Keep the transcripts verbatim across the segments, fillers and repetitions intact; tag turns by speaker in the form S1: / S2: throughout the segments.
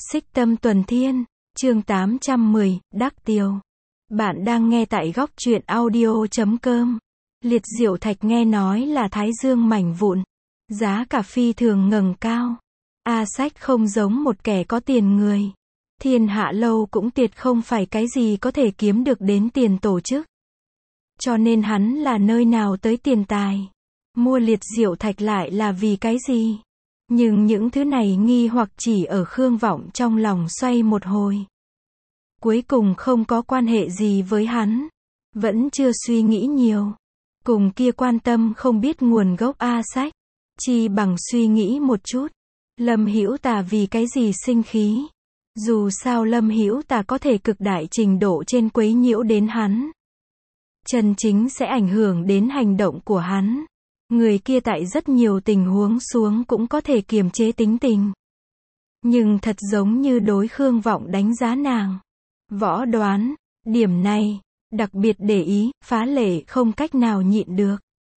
S1: Xích Tâm Tuần Thiên, chương tám trăm mười, Đắc Tiều. Bạn đang nghe tại góc truyện audio chấm com. Liệt Diệu Thạch nghe nói là Thái Dương mảnh vụn, giá cả phi thường ngẩng cao. A Sách không giống một kẻ có tiền người. Thiên Hạ Lâu cũng tuyệt không phải cái gì có thể kiếm được đến tiền tổ chức. Cho nên hắn là nơi nào tới tiền tài. Mua Liệt Diệu Thạch lại là vì cái gì? Nhưng những thứ này nghi hoặc chỉ ở Khương Vọng trong lòng xoay một hồi. Cuối cùng không có quan hệ gì với hắn. Vẫn chưa suy nghĩ nhiều. Cùng kia quan tâm không biết nguồn gốc A Sách. Chi bằng suy nghĩ một chút. Lâm Hữu Tà vì cái gì sinh khí? Dù sao Lâm Hữu Tà có thể cực đại trình độ trên quấy nhiễu đến hắn. Chân chính sẽ ảnh hưởng đến hành động của hắn. Người kia tại rất nhiều tình huống xuống cũng có thể kiềm chế tính tình. Nhưng thật giống như đối Khương Vọng đánh giá nàng. Võ đoán, điểm này, đặc biệt để ý, phá lệ không cách nào nhịn được.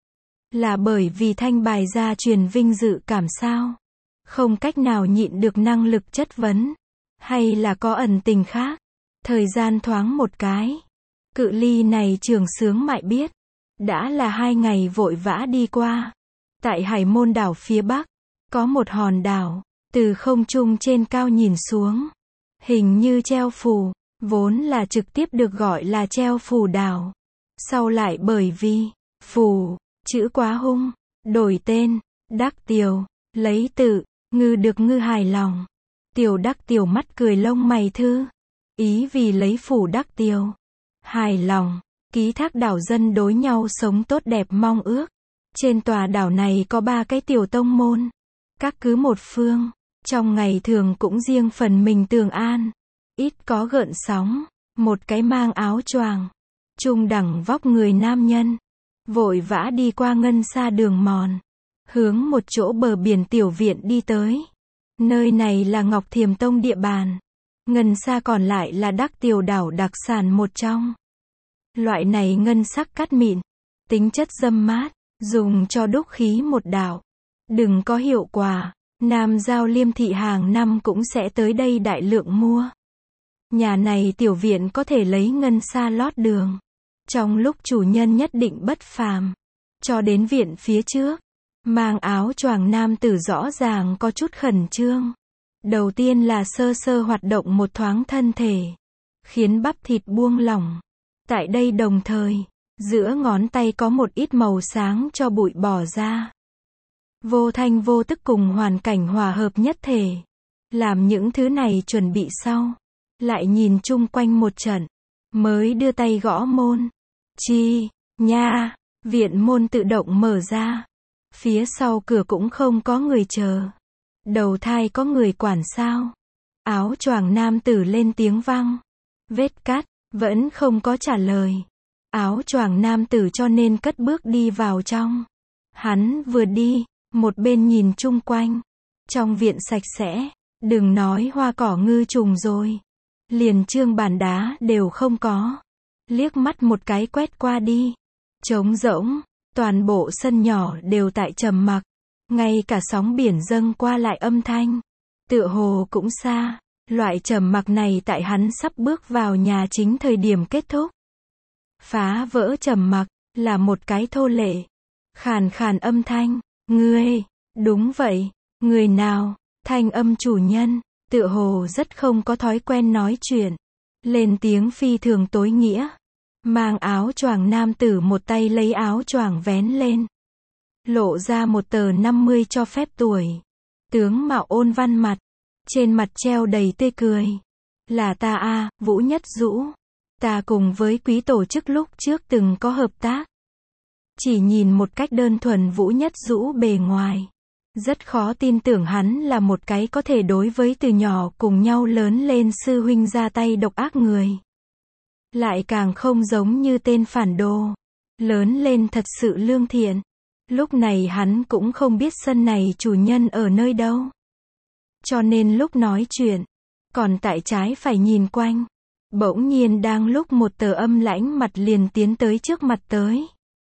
S1: Là bởi vì thanh bài gia truyền vinh dự cảm sao? Không cách nào nhịn được năng lực chất vấn. Hay là có ẩn tình khác? Thời gian thoáng một cái. Cự ly này Trường Sướng Mại biết. Đã là hai ngày vội vã đi qua. Tại Hải Môn đảo phía bắc, có một hòn đảo, từ không trung trên cao nhìn xuống. Hình như treo phù, vốn là trực tiếp được gọi là treo phù đảo. Sau lại bởi vì, phù, chữ quá hung, đổi tên, Đắc Tiều, lấy tự, ngư được ngư hài lòng. Tiểu Đắc Tiều mắt cười lông mày thư. Ý vì lấy phù Đắc Tiều. Hài lòng. Ký thác đảo dân đối nhau sống tốt đẹp mong ước. Trên tòa đảo này có ba cái tiểu tông môn. Các cứ một phương. Trong ngày thường cũng riêng phần mình tường an. Ít có gợn sóng. Một cái mang áo choàng. Trung đẳng vóc người nam nhân. Vội vã đi qua ngân xa đường mòn. Hướng một chỗ bờ biển tiểu viện đi tới. Nơi này là Ngọc Thiềm Tông địa bàn. Ngân xa còn lại là Đắc Tiều đảo đặc sản một trong. Loại này ngân sắc cát mịn, tính chất dâm mát, dùng cho đúc khí một đạo. Đừng có hiệu quả, Nam Giao Liêm thị hàng năm cũng sẽ tới đây đại lượng mua. Nhà này tiểu viện có thể lấy ngân sa lót đường. Trong lúc chủ nhân nhất định bất phàm, cho đến viện phía trước, mang áo choàng nam tử rõ ràng có chút khẩn trương. Đầu tiên là sơ sơ hoạt động một thoáng thân thể, khiến bắp thịt buông lỏng. Tại đây đồng thời, giữa ngón tay có một ít màu sáng cho bụi bỏ ra. Vô thanh vô tức cùng hoàn cảnh hòa hợp nhất thể. Làm những thứ này chuẩn bị sau. Lại nhìn chung quanh một trận. Mới đưa tay gõ môn. Chi, nha, viện môn tự động mở ra. Phía sau cửa cũng không có người chờ. Đầu thai có người quản sao? Áo choàng nam tử lên tiếng vang. Vết cắt. Vẫn không có trả lời. Áo choàng nam tử cho nên cất bước đi vào trong. Hắn vừa đi, một bên nhìn chung quanh. Trong viện sạch sẽ, đừng nói hoa cỏ ngư trùng rồi. Liền trương bàn đá đều không có. Liếc mắt một cái quét qua đi. Trống rỗng, toàn bộ sân nhỏ đều tại trầm mặc. Ngay cả sóng biển dâng qua lại âm thanh. Tựa hồ cũng xa. Loại trầm mặc này tại hắn sắp bước vào nhà chính thời điểm kết thúc. Phá vỡ trầm mặc, là một cái thô lệ. Khàn khàn âm thanh, ngươi, đúng vậy, người nào, thanh âm chủ nhân, tựa hồ rất không có thói quen nói chuyện. Lên tiếng phi thường tối nghĩa. Mang áo choàng nam tử một tay lấy áo choàng vén lên. Lộ ra một tờ năm mươi cho phép tuổi. Tướng mạo ôn văn mặt. Trên mặt treo đầy tươi cười. Là ta a, Vũ Nhất Dũ. Ta cùng với quý tổ chức lúc trước từng có hợp tác. Chỉ nhìn một cách đơn thuần Vũ Nhất Dũ bề ngoài. Rất khó tin tưởng hắn là một cái có thể đối với từ nhỏ cùng nhau lớn lên sư huynh ra tay độc ác người. Lại càng không giống như tên phản đồ. Lớn lên thật sự lương thiện. Lúc này hắn cũng không biết sân này chủ nhân ở nơi đâu. Cho nên lúc nói chuyện, còn tại trái phải nhìn quanh. Bỗng nhiên đang lúc một tờ âm lãnh mặt liền tiến tới trước mặt tới.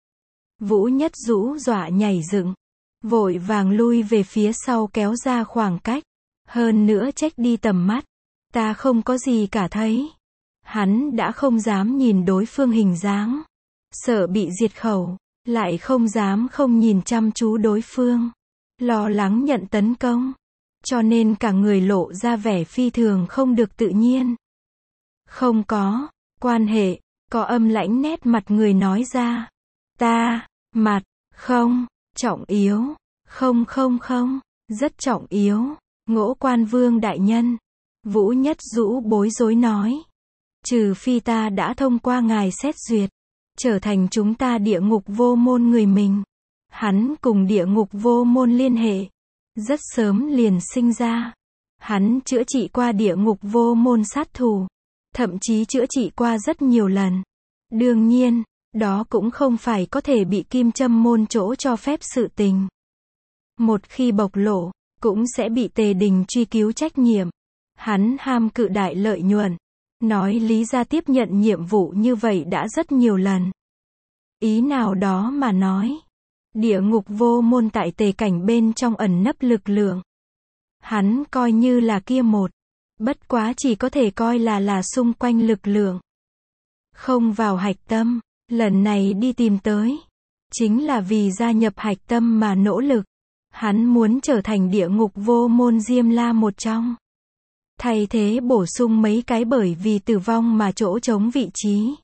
S1: Vũ Nhất Dũ dọa nhảy dựng. Vội vàng lui về phía sau kéo ra khoảng cách. Hơn nữa trách đi tầm mắt. Ta không có gì cả thấy. Hắn đã không dám nhìn đối phương hình dáng. Sợ bị diệt khẩu. Lại không dám không nhìn chăm chú đối phương. Lo lắng nhận tấn công. Cho nên cả người lộ ra vẻ phi thường không được tự nhiên. Không có quan hệ, có âm lãnh nét mặt người nói ra. Ta, mặt, không, trọng yếu, không không không, rất trọng yếu, Ngỗ Quan Vương đại nhân. Vũ Nhất Dũ bối rối nói. Trừ phi ta đã thông qua ngài xét duyệt, trở thành chúng ta địa ngục vô môn người mình. Hắn cùng địa ngục vô môn liên hệ. Rất sớm liền sinh ra. Hắn chữa trị qua địa ngục vô môn sát thủ. Thậm chí chữa trị qua rất nhiều lần. Đương nhiên, đó cũng không phải có thể bị kim châm môn chỗ cho phép sự tình. Một khi bộc lộ, cũng sẽ bị Tề Đình truy cứu trách nhiệm. Hắn ham cự đại lợi nhuận. Nói lý ra tiếp nhận nhiệm vụ như vậy đã rất nhiều lần. Ý nào đó mà nói. Địa ngục vô môn tại Tề cảnh bên trong ẩn nấp lực lượng. Hắn coi như là kia một. Bất quá chỉ có thể coi là là xung quanh lực lượng. Không vào hạch tâm. Lần này đi tìm tới. Chính là vì gia nhập hạch tâm mà nỗ lực. Hắn muốn trở thành địa ngục vô môn Diêm La một trong. Thay thế bổ sung mấy cái bởi vì tử vong mà chỗ trống vị trí.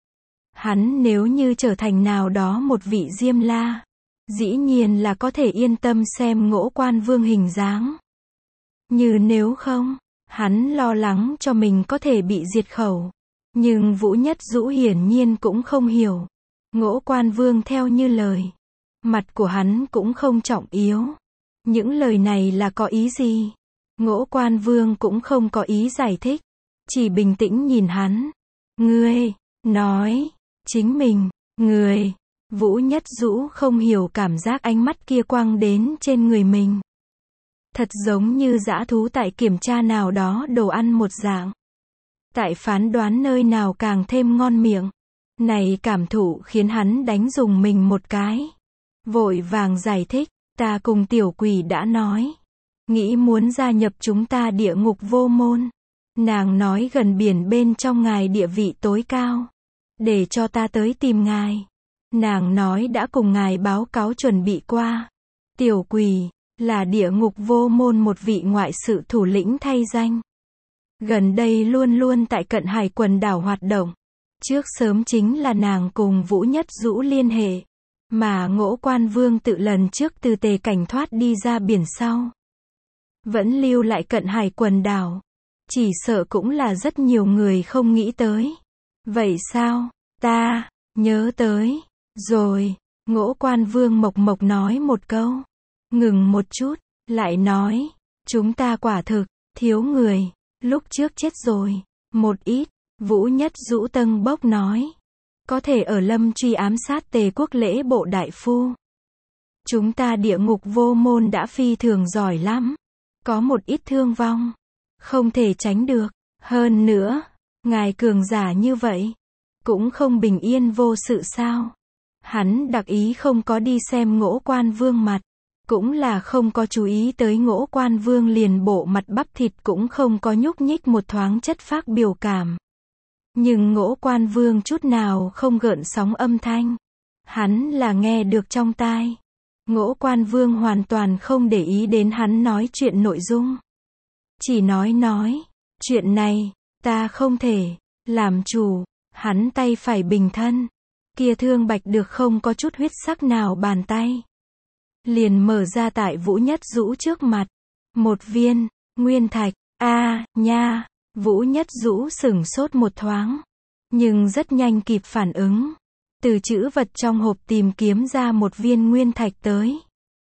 S1: Hắn nếu như trở thành nào đó một vị Diêm La. Dĩ nhiên là có thể yên tâm xem Ngỗ Quan Vương hình dáng. Như nếu không, hắn lo lắng cho mình có thể bị diệt khẩu. Nhưng Vũ Nhất Dũ hiển nhiên cũng không hiểu. Ngỗ Quan Vương theo như lời. Mặt của hắn cũng không trọng yếu. Những lời này là có ý gì? Ngỗ Quan Vương cũng không có ý giải thích. Chỉ bình tĩnh nhìn hắn. Ngươi, nói, chính mình, người. Vũ Nhất Dũ không hiểu cảm giác ánh mắt kia quăng đến trên người mình. Thật giống như dã thú tại kiểm tra nào đó đồ ăn một dạng. Tại phán đoán nơi nào càng thêm ngon miệng. Này cảm thụ khiến hắn đánh dùng mình một cái. Vội vàng giải thích, ta cùng tiểu quỷ đã nói. Nghĩ muốn gia nhập chúng ta địa ngục vô môn. Nàng nói gần biển bên trong ngài địa vị tối cao. Để cho ta tới tìm ngài. Nàng nói đã cùng ngài báo cáo chuẩn bị qua. Tiểu quỷ, là địa ngục vô môn một vị ngoại sự thủ lĩnh thay danh. Gần đây luôn luôn tại cận hải quần đảo hoạt động. Trước sớm chính là nàng cùng Vũ Nhất Dũ liên hệ. Mà Ngỗ Quan Vương tự lần trước từ Tề cảnh thoát đi ra biển sau. Vẫn lưu lại cận hải quần đảo. Chỉ sợ cũng là rất nhiều người không nghĩ tới. Vậy sao? Ta, nhớ tới. Rồi, Ngỗ Quan Vương mộc mộc nói một câu. Ngừng một chút, lại nói. Chúng ta quả thực, thiếu người. Lúc trước chết rồi. Một ít, Vũ Nhất Dũ tâng bốc nói. Có thể ở Lâm truy ám sát Tề quốc lễ bộ đại phu. Chúng ta địa ngục vô môn đã phi thường giỏi lắm. Có một ít thương vong. Không thể tránh được. Hơn nữa, ngài cường giả như vậy. Cũng không bình yên vô sự sao. Hắn đặc ý không có đi xem Ngỗ Quan Vương mặt. Cũng là không có chú ý tới Ngỗ Quan Vương liền bộ mặt bắp thịt cũng không có nhúc nhích một thoáng chất phác biểu cảm. Nhưng Ngỗ Quan Vương chút nào không gợn sóng âm thanh. Hắn là nghe được trong tai. Ngỗ Quan Vương hoàn toàn không để ý đến hắn nói chuyện nội dung. Chỉ nói nói, chuyện này, ta không thể, làm chủ, hắn tay phải bình thân. Kia thương bạch được không có chút huyết sắc nào bàn tay. Liền mở ra tại Vũ Nhất Dũ trước mặt. Một viên, nguyên thạch, a à, nha, Vũ Nhất Dũ sửng sốt một thoáng. Nhưng rất nhanh kịp phản ứng. Từ chữ vật trong hộp tìm kiếm ra một viên nguyên thạch tới.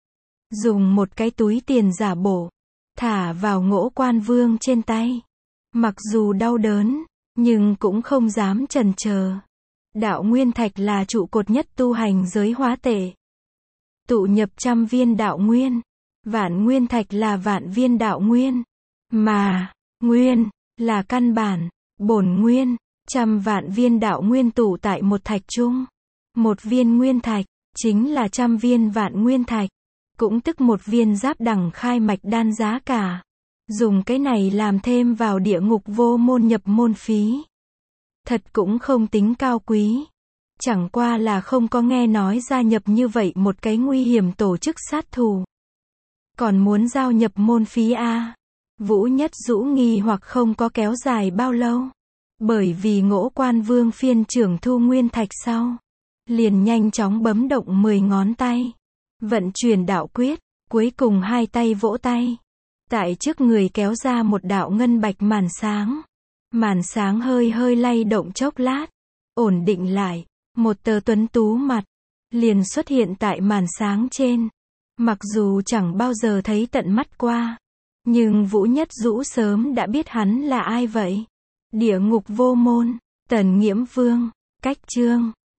S1: Dùng một cái túi tiền giả bổ. Thả vào Ngỗ Quan Vương trên tay. Mặc dù đau đớn, nhưng cũng không dám chần chờ. Đạo nguyên thạch là trụ cột nhất tu hành giới hóa tệ. Tụ nhập trăm viên đạo nguyên. Vạn nguyên thạch là vạn viên đạo nguyên. Mà, nguyên, là căn bản, bổn nguyên. Trăm vạn viên đạo nguyên tụ tại một thạch chung. Một viên nguyên thạch, chính là trăm viên vạn nguyên thạch. Cũng tức một viên giáp đẳng khai mạch đan giá cả. Dùng cái này làm thêm vào địa ngục vô môn nhập môn phí. Thật cũng không tính cao quý. Chẳng qua là không có nghe nói gia nhập như vậy một cái nguy hiểm tổ chức sát thủ. Còn muốn giao nhập môn phí a? Vũ Nhất Dũ nghi hoặc không có kéo dài bao lâu. Bởi vì Ngỗ Quan Vương phiên trưởng Thu Nguyên Thạch sau. Liền nhanh chóng bấm động mười ngón tay. Vận chuyển đạo quyết, cuối cùng hai tay vỗ tay. Tại trước người kéo ra một đạo ngân bạch màn sáng. Màn sáng hơi hơi lay động chốc lát. Ổn định lại, một tờ tuấn tú mặt. Liền xuất hiện tại màn sáng trên. Mặc dù chẳng bao giờ thấy tận mắt qua. Nhưng Vũ Nhất Dũ sớm đã biết hắn là ai vậy. Địa ngục vô môn, Tần Nghiễm Vương, cách chương.